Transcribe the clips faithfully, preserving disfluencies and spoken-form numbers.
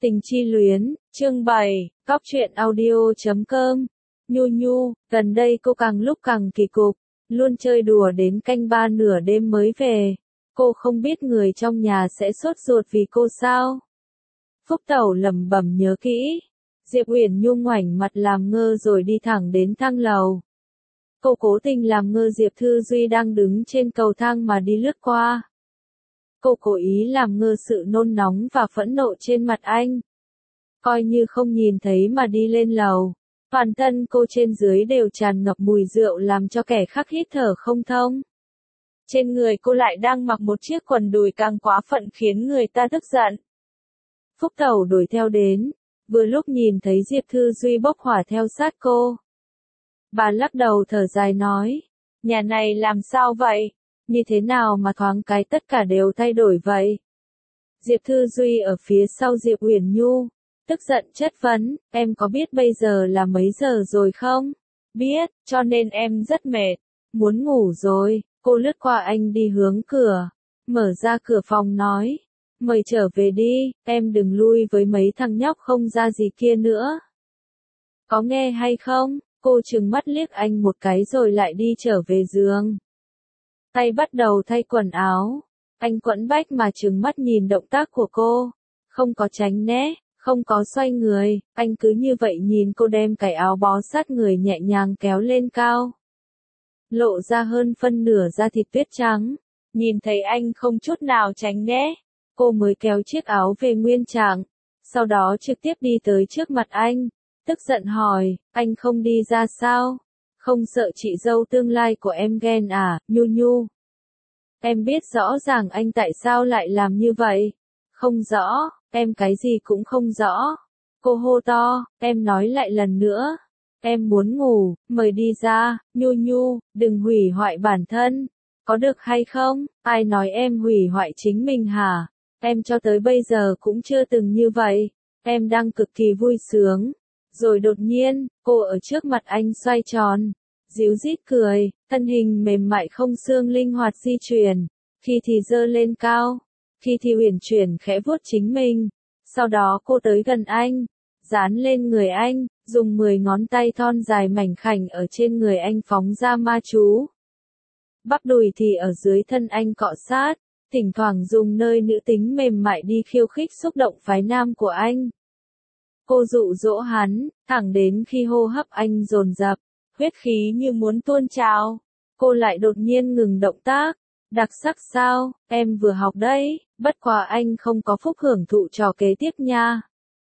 Tình chi luyến, chương bảy, cóc truyện audio chấm com. Nhu Nhu, gần đây cô càng lúc càng kỳ cục, luôn chơi đùa đến canh ba nửa đêm mới về. Cô không biết người trong nhà sẽ sốt ruột vì cô sao? Phúc Tẩu lẩm bẩm nhớ kỹ. Diệp Uyển Nhu ngoảnh mặt làm ngơ rồi đi thẳng đến thang lầu. Cô cố tình làm ngơ Diệp Thư Duy đang đứng trên cầu thang mà đi lướt qua. Cô cố ý làm ngơ sự nôn nóng và phẫn nộ trên mặt anh. Coi như không nhìn thấy mà đi lên lầu. Toàn thân cô trên dưới đều tràn ngập mùi rượu làm cho kẻ khác hít thở không thông. Trên người cô lại đang mặc một chiếc quần đùi càng quá phận khiến người ta tức giận. Phúc Tẩu đuổi theo đến, vừa lúc nhìn thấy Diệp Thư Duy bốc hỏa theo sát cô. Bà lắc đầu thở dài nói, nhà này làm sao vậy? Như thế nào mà thoáng cái tất cả đều thay đổi vậy? Diệp Thư Duy ở phía sau Diệp Uyển Nhu, tức giận chất vấn, em có biết bây giờ là mấy giờ rồi không? Biết, cho nên em rất mệt, muốn ngủ rồi. Cô lướt qua anh đi hướng cửa, mở ra cửa phòng nói, mời trở về đi, em đừng lui với mấy thằng nhóc không ra gì kia nữa. Có nghe hay không? Cô trừng mắt liếc anh một cái rồi lại đi trở về giường. Tay bắt đầu thay quần áo, anh quẫn bách mà trừng mắt nhìn động tác của cô, không có tránh né, không có xoay người, anh cứ như vậy nhìn cô đem cái áo bó sát người nhẹ nhàng kéo lên cao. Lộ ra hơn phân nửa da thịt tuyết trắng, nhìn thấy anh không chút nào tránh né, cô mới kéo chiếc áo về nguyên trạng, sau đó trực tiếp đi tới trước mặt anh, tức giận hỏi, anh không đi ra sao? Không sợ chị dâu tương lai của em ghen à, Nhu Nhu? Em biết rõ ràng anh tại sao lại làm như vậy. Không rõ, em cái gì cũng không rõ. Cô hô to, em nói lại lần nữa. Em muốn ngủ, mời đi ra, Nhu Nhu, đừng hủy hoại bản thân. Có được hay không? Ai nói em hủy hoại chính mình hả? Em cho tới bây giờ cũng chưa từng như vậy. Em đang cực kỳ vui sướng. Rồi đột nhiên, cô ở trước mặt anh xoay tròn, díu dít cười, thân hình mềm mại không xương linh hoạt di chuyển, khi thì giơ lên cao, khi thì uyển chuyển khẽ vuốt chính mình. Sau đó cô tới gần anh, dán lên người anh, dùng mười ngón tay thon dài mảnh khảnh ở trên người anh phóng ra ma chú. Bắp đùi thì ở dưới thân anh cọ sát, thỉnh thoảng dùng nơi nữ tính mềm mại đi khiêu khích xúc động phái nam của anh. Cô dụ dỗ hắn, thẳng đến khi hô hấp anh dồn dập, huyết khí như muốn tuôn trào. Cô lại đột nhiên ngừng động tác. Đặc sắc sao, em vừa học đấy, bất quá anh không có phúc hưởng thụ trò kế tiếp nha.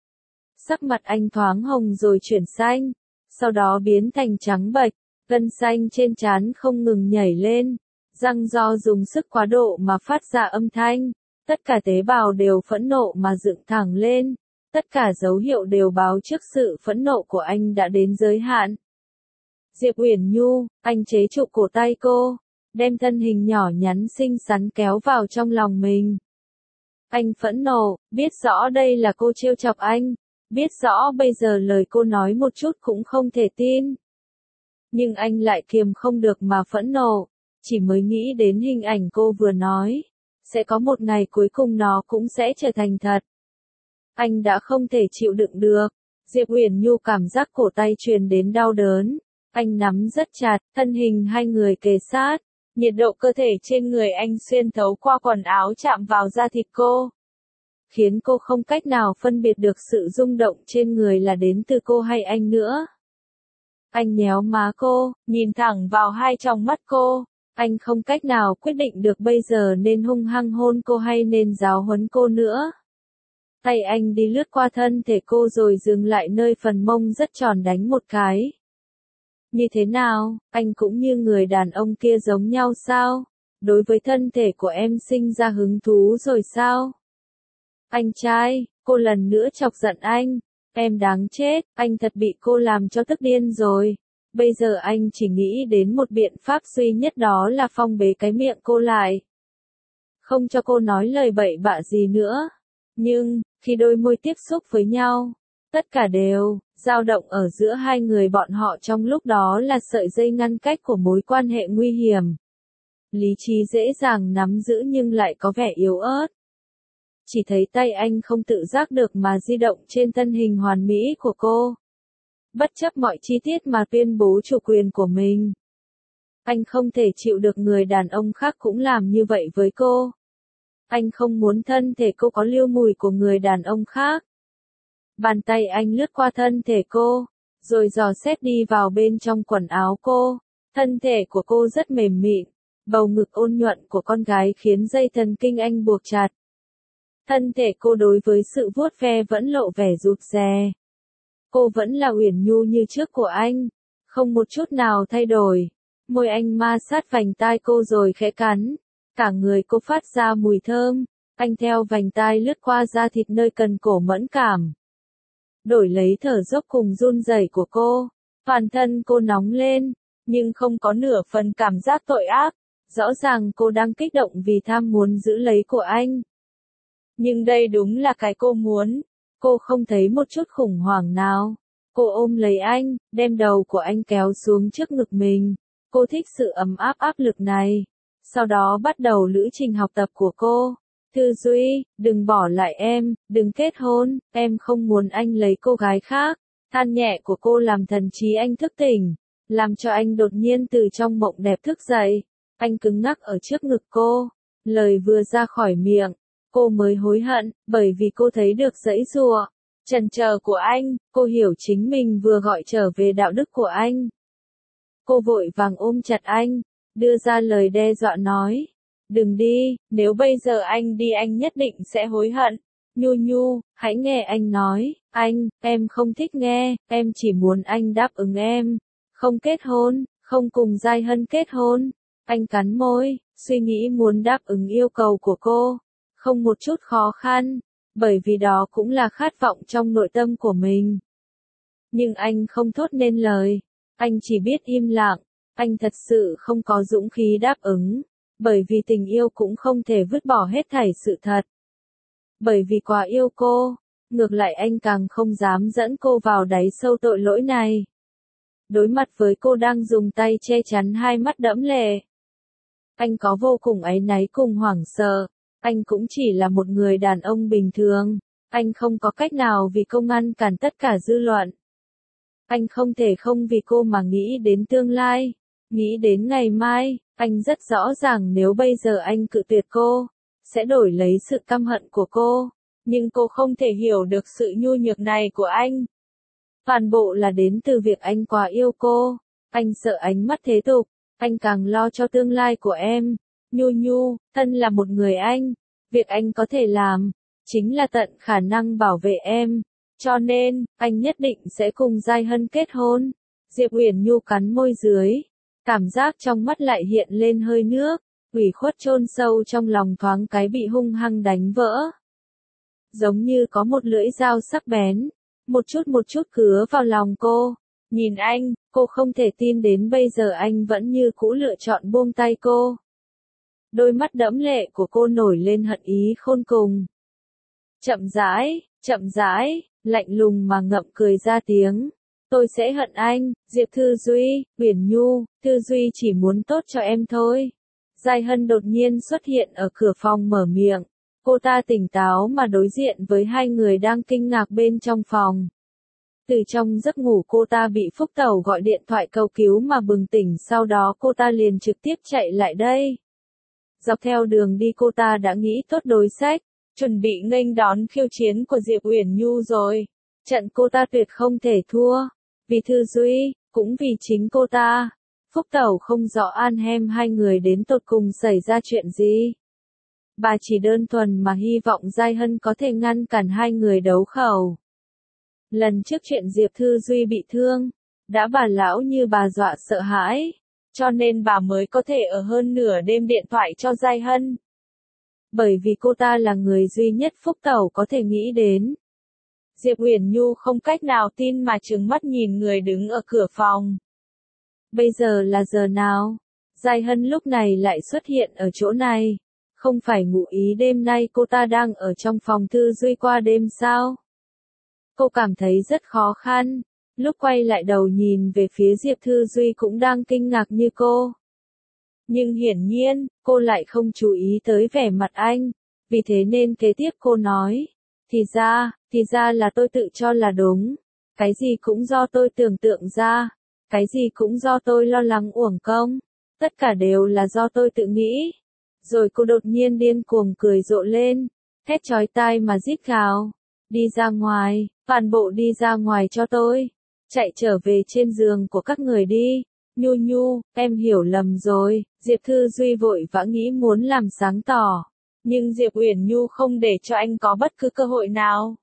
Sắc mặt anh thoáng hồng rồi chuyển xanh, sau đó biến thành trắng bệch, gân xanh trên trán không ngừng nhảy lên, răng do dùng sức quá độ mà phát ra âm thanh, tất cả tế bào đều phẫn nộ mà dựng thẳng lên. Tất cả dấu hiệu đều báo trước sự phẫn nộ của anh đã đến giới hạn. Diệp Uyển Nhu, anh chế trụ cổ tay cô, đem thân hình nhỏ nhắn xinh xắn kéo vào trong lòng mình. Anh phẫn nộ, biết rõ đây là cô trêu chọc anh, biết rõ bây giờ lời cô nói một chút cũng không thể tin. Nhưng anh lại kiềm không được mà phẫn nộ, chỉ mới nghĩ đến hình ảnh cô vừa nói, sẽ có một ngày cuối cùng nó cũng sẽ trở thành thật. Anh đã không thể chịu đựng được. Diệp Uyển Nhu cảm giác cổ tay truyền đến đau đớn. Anh nắm rất chặt, thân hình hai người kề sát. Nhiệt độ cơ thể trên người anh xuyên thấu qua quần áo chạm vào da thịt cô. Khiến cô không cách nào phân biệt được sự rung động trên người là đến từ cô hay anh nữa. Anh nhéo má cô, nhìn thẳng vào hai tròng mắt cô. Anh không cách nào quyết định được bây giờ nên hung hăng hôn cô hay nên giáo huấn cô nữa. Tay anh đi lướt qua thân thể cô rồi dừng lại nơi phần mông rất tròn đánh một cái. Như thế nào, anh cũng như người đàn ông kia giống nhau sao? Đối với thân thể của em sinh ra hứng thú rồi sao? Anh trai, cô lần nữa chọc giận anh. Em đáng chết, anh thật bị cô làm cho tức điên rồi. Bây giờ anh chỉ nghĩ đến một biện pháp duy nhất, đó là phong bế cái miệng cô lại. Không cho cô nói lời bậy bạ gì nữa. Nhưng, khi đôi môi tiếp xúc với nhau, tất cả đều dao động ở giữa hai người bọn họ trong lúc đó là sợi dây ngăn cách của mối quan hệ nguy hiểm. Lý trí dễ dàng nắm giữ nhưng lại có vẻ yếu ớt. chỉ thấy tay anh không tự giác được mà di động trên thân hình hoàn mỹ của cô. Bất chấp mọi chi tiết mà tuyên bố chủ quyền của mình. Anh không thể chịu được người đàn ông khác cũng làm như vậy với cô. Anh không muốn thân thể cô có lưu mùi của người đàn ông khác. Bàn tay anh lướt qua thân thể cô, rồi dò xét đi vào bên trong quần áo cô. Thân thể của cô rất mềm mịn, bầu ngực ôn nhuận của con gái khiến dây thần kinh anh buộc chặt. Thân thể cô đối với sự vuốt ve vẫn lộ vẻ rụt rè. Cô vẫn là uyển nhu như trước của anh, không một chút nào thay đổi. Môi anh ma sát vành tai cô rồi khẽ cắn. Cả người cô phát ra mùi thơm, anh theo vành tai lướt qua da thịt nơi cần cổ mẫn cảm. Đổi lấy thở dốc cùng run rẩy của cô, toàn thân cô nóng lên, nhưng không có nửa phần cảm giác tội ác. Rõ ràng cô đang kích động vì tham muốn giữ lấy của anh. Nhưng đây đúng là cái cô muốn. Cô không thấy một chút khủng hoảng nào. Cô ôm lấy anh, đem đầu của anh kéo xuống trước ngực mình. Cô thích sự ấm áp áp lực này. Sau đó bắt đầu lữ trình học tập của cô. Thư Duy, đừng bỏ lại em, đừng kết hôn, em không muốn anh lấy cô gái khác. Than nhẹ của cô làm thần trí anh thức tỉnh, làm cho anh đột nhiên từ trong mộng đẹp thức dậy. Anh cứng ngắc ở trước ngực cô. Lời vừa ra khỏi miệng, cô mới hối hận, bởi vì cô thấy được giãy giụa, chần chờ của anh, cô hiểu chính mình vừa gọi trở về đạo đức của anh. Cô vội vàng ôm chặt anh, đưa ra lời đe dọa nói, đừng đi, nếu bây giờ anh đi anh nhất định sẽ hối hận. Nhu Nhu, hãy nghe anh nói, anh, em không thích nghe, em chỉ muốn anh đáp ứng em, không kết hôn, không cùng Giai Hân kết hôn. Anh cắn môi, suy nghĩ muốn đáp ứng yêu cầu của cô, không một chút khó khăn, bởi vì đó cũng là khát vọng trong nội tâm của mình. Nhưng anh không thốt nên lời, anh chỉ biết im lặng, anh thật sự không có dũng khí đáp ứng, bởi vì tình yêu cũng không thể vứt bỏ hết thảy sự thật. Bởi vì quá yêu cô, ngược lại anh càng không dám dẫn cô vào đáy sâu tội lỗi này. Đối mặt với cô đang dùng tay che chắn hai mắt đẫm lệ. Anh có vô cùng áy náy cùng hoảng sợ, anh cũng chỉ là một người đàn ông bình thường, anh không có cách nào vì cô ngăn cản tất cả dư luận. Anh không thể không vì cô mà nghĩ đến tương lai, nghĩ đến ngày mai, anh rất rõ ràng nếu bây giờ anh cự tuyệt cô, sẽ đổi lấy sự căm hận của cô, nhưng cô không thể hiểu được sự nhu nhược này của anh. Toàn bộ là đến từ việc anh quá yêu cô, anh sợ ánh mắt thế tục, anh càng lo cho tương lai của em. Nhu Nhu, thân là một người anh, việc anh có thể làm, chính là tận khả năng bảo vệ em, cho nên, anh nhất định sẽ cùng Giai Hân kết hôn. Diệp Uyển Nhu cắn môi dưới, cảm giác trong mắt lại hiện lên hơi nước, ủy khuất chôn sâu trong lòng thoáng cái bị hung hăng đánh vỡ. Giống như có một lưỡi dao sắc bén, một chút một chút cứa vào lòng cô. Nhìn anh, cô không thể tin đến bây giờ anh vẫn như cũ lựa chọn buông tay cô. Đôi mắt đẫm lệ của cô nổi lên hận ý khôn cùng. Chậm rãi, chậm rãi, lạnh lùng mà ngậm cười ra tiếng. Tôi sẽ hận anh, Diệp Thư Duy, Uyển Nhu, Thư Duy chỉ muốn tốt cho em thôi. Giai Hân đột nhiên xuất hiện ở cửa phòng mở miệng. Cô ta tỉnh táo mà đối diện với hai người đang kinh ngạc bên trong phòng. Từ trong giấc ngủ cô ta bị Phúc Tẩu gọi điện thoại cầu cứu mà bừng tỉnh, sau đó cô ta liền trực tiếp chạy lại đây. Dọc theo đường đi cô ta đã nghĩ tốt đối sách, chuẩn bị nghênh đón khiêu chiến của Diệp Uyển Nhu rồi. Trận cô ta tuyệt không thể thua, vì Thư Duy, cũng vì chính cô ta. Phúc Tẩu không rõ An Hem hai người đến tột cùng xảy ra chuyện gì. Bà chỉ đơn thuần mà hy vọng Giai Hân có thể ngăn cản hai người đấu khẩu. Lần trước chuyện Diệp Thư Duy bị thương, đã bà lão như bà dọa sợ hãi, cho nên bà mới có thể ở hơn nửa đêm điện thoại cho Giai Hân. Bởi vì cô ta là người duy nhất Phúc Tẩu có thể nghĩ đến. Diệp Uyển Nhu không cách nào tin mà trừng mắt nhìn người đứng ở cửa phòng. Bây giờ là giờ nào? Giai Hân lúc này lại xuất hiện ở chỗ này. Không phải ngụ ý đêm nay cô ta đang ở trong phòng Thư Duy qua đêm sao? Cô cảm thấy rất khó khăn. Lúc quay lại đầu nhìn về phía Diệp Thư Duy cũng đang kinh ngạc như cô. Nhưng hiển nhiên, cô lại không chú ý tới vẻ mặt anh. Vì thế nên kế tiếp cô nói, thì ra, thì ra là tôi tự cho là đúng. Cái gì cũng do tôi tưởng tượng ra. Cái gì cũng do tôi lo lắng uổng công. Tất cả đều là do tôi tự nghĩ. Rồi cô đột nhiên điên cuồng cười rộ lên, thét chói tai mà rít gào. Đi ra ngoài, toàn bộ đi ra ngoài cho tôi. Chạy trở về trên giường của các người đi. Nhu Nhu, em hiểu lầm rồi. Diệp Thư Duy vội vã nghĩ muốn làm sáng tỏ. Nhưng Diệp Uyển Nhu không để cho anh có bất cứ cơ hội nào.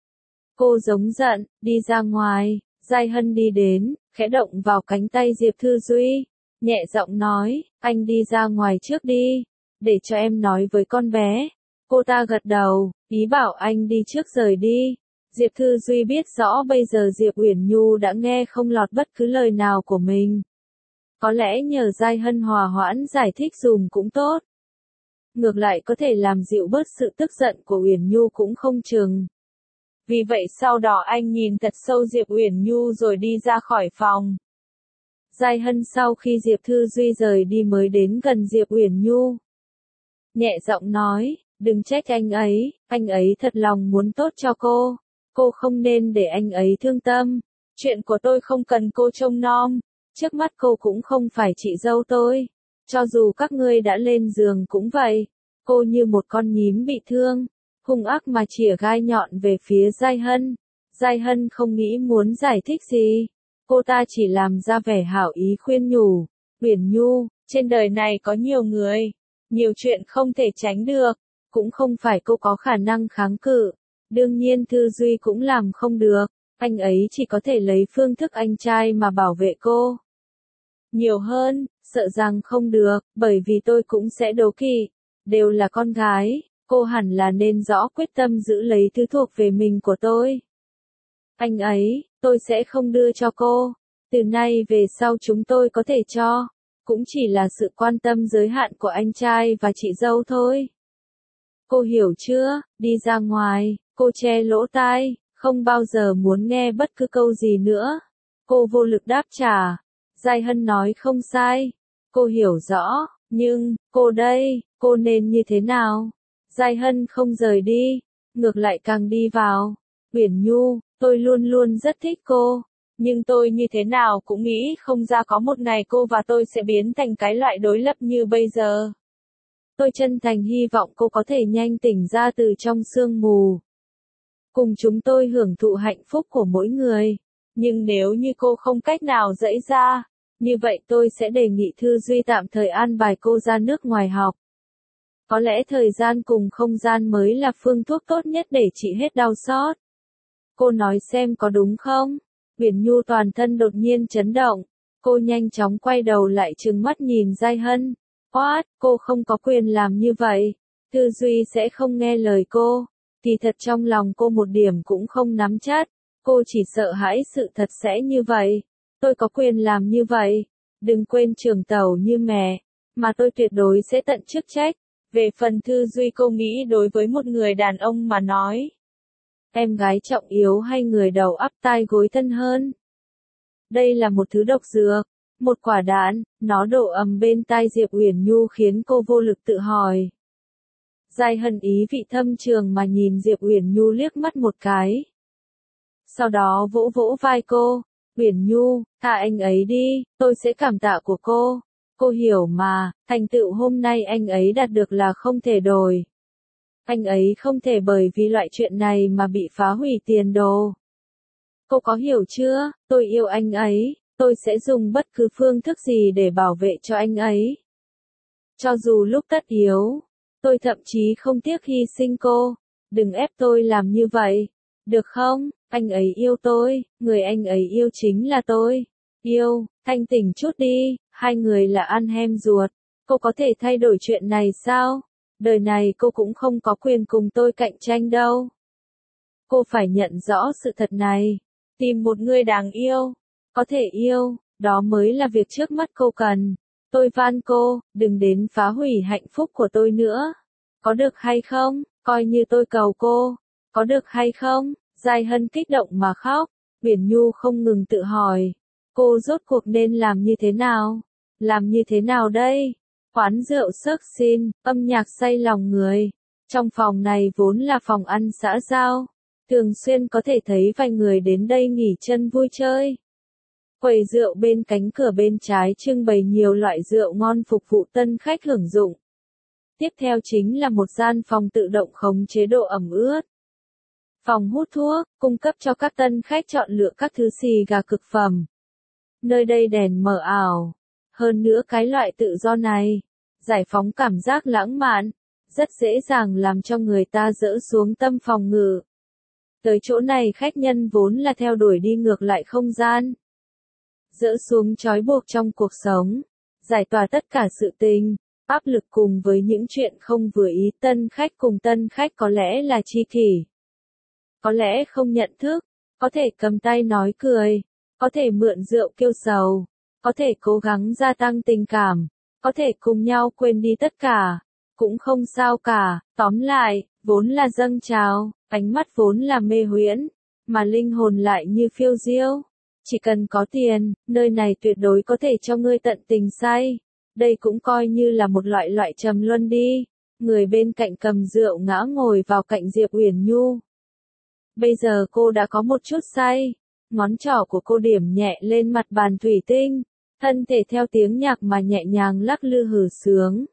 Cô giống giận, đi ra ngoài. Giai Hân đi đến, khẽ động vào cánh tay Diệp Thư Duy. Nhẹ giọng nói, anh đi ra ngoài trước đi. Để cho em nói với con bé. Cô ta gật đầu, ý bảo anh đi trước rời đi. Diệp Thư Duy biết rõ bây giờ Diệp Uyển Nhu đã nghe không lọt bất cứ lời nào của mình. Có lẽ nhờ Giai Hân hòa hoãn giải thích dùm cũng tốt. Ngược lại có thể làm dịu bớt sự tức giận của Uyển Nhu cũng không chừng. Vì vậy sau đó anh nhìn thật sâu Diệp Uyển Nhu rồi đi ra khỏi phòng. Giai Hân sau khi Diệp Thư Duy rời đi mới đến gần Diệp Uyển Nhu. Nhẹ giọng nói, đừng trách anh ấy, anh ấy thật lòng muốn tốt cho cô. Cô không nên để anh ấy thương tâm. Chuyện của tôi không cần cô trông nom. Trước mắt cô cũng không phải chị dâu tôi. Cho dù các ngươi đã lên giường cũng vậy. Cô như một con nhím bị thương. Hung ác mà chĩa gai nhọn về phía Giai Hân. Giai Hân không nghĩ muốn giải thích gì. Cô ta chỉ làm ra vẻ hảo ý khuyên nhủ. Uyển Nhu, trên đời này có nhiều người. Nhiều chuyện không thể tránh được. Cũng không phải cô có khả năng kháng cự. Đương nhiên Thư Duy cũng làm không được. Anh ấy chỉ có thể lấy phương thức anh trai mà bảo vệ cô. Nhiều hơn, sợ rằng không được, bởi vì tôi cũng sẽ đố kỵ. Đều là con gái, cô hẳn là nên rõ quyết tâm giữ lấy thứ thuộc về mình của tôi. Anh ấy, tôi sẽ không đưa cho cô. Từ nay về sau chúng tôi có thể cho. Cũng chỉ là sự quan tâm giới hạn của anh trai và chị dâu thôi. Cô hiểu chưa? Đi ra ngoài, cô che lỗ tai, không bao giờ muốn nghe bất cứ câu gì nữa. Cô vô lực đáp trả. Giai Hân nói không sai. Cô hiểu rõ, nhưng, cô đây, cô nên như thế nào? Giai Hân không rời đi, ngược lại càng đi vào. Uyển Nhu, tôi luôn luôn rất thích cô. Nhưng tôi như thế nào cũng nghĩ không ra có một ngày cô và tôi sẽ biến thành cái loại đối lập như bây giờ. Tôi chân thành hy vọng cô có thể nhanh tỉnh ra từ trong sương mù. Cùng chúng tôi hưởng thụ hạnh phúc của mỗi người. Nhưng nếu như cô không cách nào dẫy ra, như vậy tôi sẽ đề nghị Thư Duy tạm thời an bài cô ra nước ngoài học. Có lẽ thời gian cùng không gian mới là phương thuốc tốt nhất để trị hết đau xót. Cô nói xem có đúng không? Uyển Nhu toàn thân đột nhiên chấn động. Cô nhanh chóng quay đầu lại trừng mắt nhìn Giai Hân. What, cô không có quyền làm như vậy. Thư Duy sẽ không nghe lời cô. Kỳ thật trong lòng cô một điểm cũng không nắm chắc. Cô chỉ sợ hãi sự thật sẽ như vậy. Tôi có quyền làm như vậy. Đừng quên trưởng tàu như mẹ. Mà tôi tuyệt đối sẽ tận chức trách. Về phần Thư Duy cô nghĩ đối với một người đàn ông mà nói. Em gái trọng yếu hay người đầu ắp tai gối thân hơn? Đây là một thứ độc dược. Một quả đạn, nó đổ ầm bên tai Diệp Uyển Nhu khiến cô vô lực tự hỏi. Giai Hân ý vị thâm trường mà nhìn Diệp Uyển Nhu liếc mắt một cái. Sau đó vỗ vỗ vai cô. Uyển Nhu, tha anh ấy đi, tôi sẽ cảm tạ của cô. Cô hiểu mà, thành tựu hôm nay anh ấy đạt được là không thể đổi. Anh ấy không thể bởi vì loại chuyện này mà bị phá hủy tiền đồ. Cô có hiểu chưa? Tôi yêu anh ấy, tôi sẽ dùng bất cứ phương thức gì để bảo vệ cho anh ấy. Cho dù lúc tất yếu, tôi thậm chí không tiếc hy sinh cô. Đừng ép tôi làm như vậy. Được không? Anh ấy yêu tôi, người anh ấy yêu chính là tôi. Yêu, thanh tỉnh chút đi, hai người là ăn hem ruột. Cô có thể thay đổi chuyện này sao? Đời này cô cũng không có quyền cùng tôi cạnh tranh đâu. Cô phải nhận rõ sự thật này. Tìm một người đáng yêu. Có thể yêu, đó mới là việc trước mắt cô cần. Tôi van cô, đừng đến phá hủy hạnh phúc của tôi nữa. Có được hay không? Coi như tôi cầu cô. Có được hay không? Giai Hân kích động mà khóc. Uyển Nhu không ngừng tự hỏi. Cô rốt cuộc nên làm như thế nào? Làm như thế nào đây? Quán rượu sớt xin, âm nhạc say lòng người. Trong phòng này vốn là phòng ăn xã giao, thường xuyên có thể thấy vài người đến đây nghỉ chân vui chơi. Quầy rượu bên cánh cửa bên trái trưng bày nhiều loại rượu ngon phục vụ tân khách hưởng dụng. Tiếp theo chính là một gian phòng tự động khống chế độ ẩm ướt. Phòng hút thuốc, cung cấp cho các tân khách chọn lựa các thứ xì gà cực phẩm. Nơi đây đèn mờ ảo. Hơn nữa cái loại tự do này, giải phóng cảm giác lãng mạn, rất dễ dàng làm cho người ta dỡ xuống tâm phòng ngự. Tới chỗ này khách nhân vốn là theo đuổi đi ngược lại không gian. Dỡ xuống trói buộc trong cuộc sống, giải tỏa tất cả sự tình, áp lực cùng với những chuyện không vừa ý tân khách cùng tân khách có lẽ là tri kỷ. Có lẽ không nhận thức, có thể cầm tay nói cười, có thể mượn rượu kêu sầu, có thể cố gắng gia tăng tình cảm, có thể cùng nhau quên đi tất cả, cũng không sao cả, tóm lại, vốn là dâng trào, ánh mắt vốn là mê huyễn, mà linh hồn lại như phiêu diêu. Chỉ cần có tiền, nơi này tuyệt đối có thể cho ngươi tận tình say. Đây cũng coi như là một loại loại trầm luân đi. Người bên cạnh cầm rượu ngã ngồi vào cạnh Diệp Uyển Nhu. Bây giờ cô đã có một chút say. Ngón trỏ của cô điểm nhẹ lên mặt bàn thủy tinh. Thân thể theo tiếng nhạc mà nhẹ nhàng lắc lư hử sướng.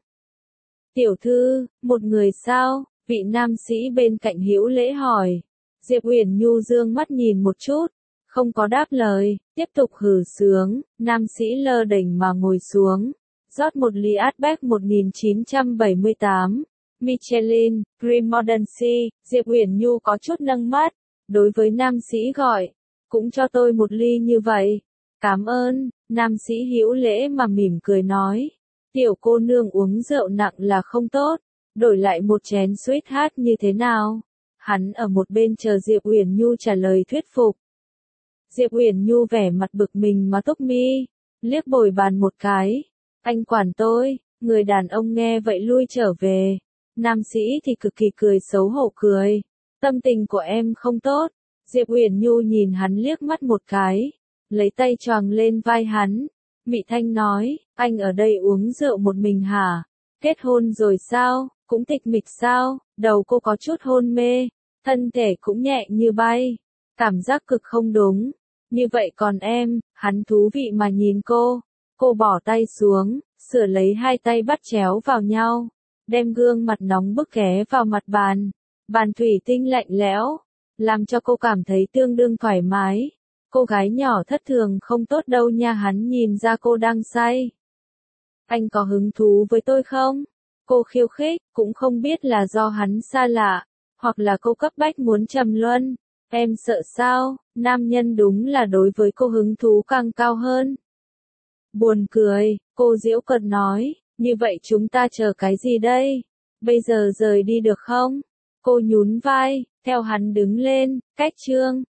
Tiểu thư, một người sao? Vị nam sĩ bên cạnh hữu lễ hỏi. Diệp Uyển Nhu dương mắt nhìn một chút. Không có đáp lời, tiếp tục hử sướng, nam sĩ lơ đỉnh mà ngồi xuống, rót một ly Ardbeg một nghìn chín trăm bảy mươi tám, Michelin, Green Modern Sea, Diệp Uyển Nhu có chút nâng mắt, đối với nam sĩ gọi, cũng cho tôi một ly như vậy, cảm ơn, nam sĩ hữu lễ mà mỉm cười nói, tiểu cô nương uống rượu nặng là không tốt, đổi lại một chén sweetheart như thế nào, hắn ở một bên chờ Diệp Uyển Nhu trả lời thuyết phục. Diệp Uyển Nhu vẻ mặt bực mình mà túc mi, liếc bồi bàn một cái. Anh quản tôi, người đàn ông nghe vậy lui trở về. Nam sĩ thì cực kỳ cười xấu hổ cười. Tâm tình của em không tốt. Diệp Uyển Nhu nhìn hắn liếc mắt một cái. Lấy tay choàng lên vai hắn. Mị thanh nói, anh ở đây uống rượu một mình hả? Kết hôn rồi sao? Cũng tịch mịch sao? Đầu cô có chút hôn mê. Thân thể cũng nhẹ như bay. Cảm giác cực không đúng. Như vậy còn em, hắn thú vị mà nhìn cô. Cô bỏ tay xuống, sửa lấy hai tay bắt chéo vào nhau. Đem gương mặt nóng bức ghé vào mặt bàn. Bàn thủy tinh lạnh lẽo. Làm cho cô cảm thấy tương đương thoải mái. Cô gái nhỏ thất thường không tốt đâu nha, hắn nhìn ra cô đang say. Anh có hứng thú với tôi không? Cô khiêu khích, cũng không biết là do hắn xa lạ, hoặc là cô cấp bách muốn trầm luân. Em sợ sao? Nam nhân đúng là đối với cô hứng thú càng cao hơn. Buồn cười, cô giễu cợt nói, như vậy chúng ta chờ cái gì đây? Bây giờ rời đi được không? Cô nhún vai, theo hắn đứng lên, cách chương.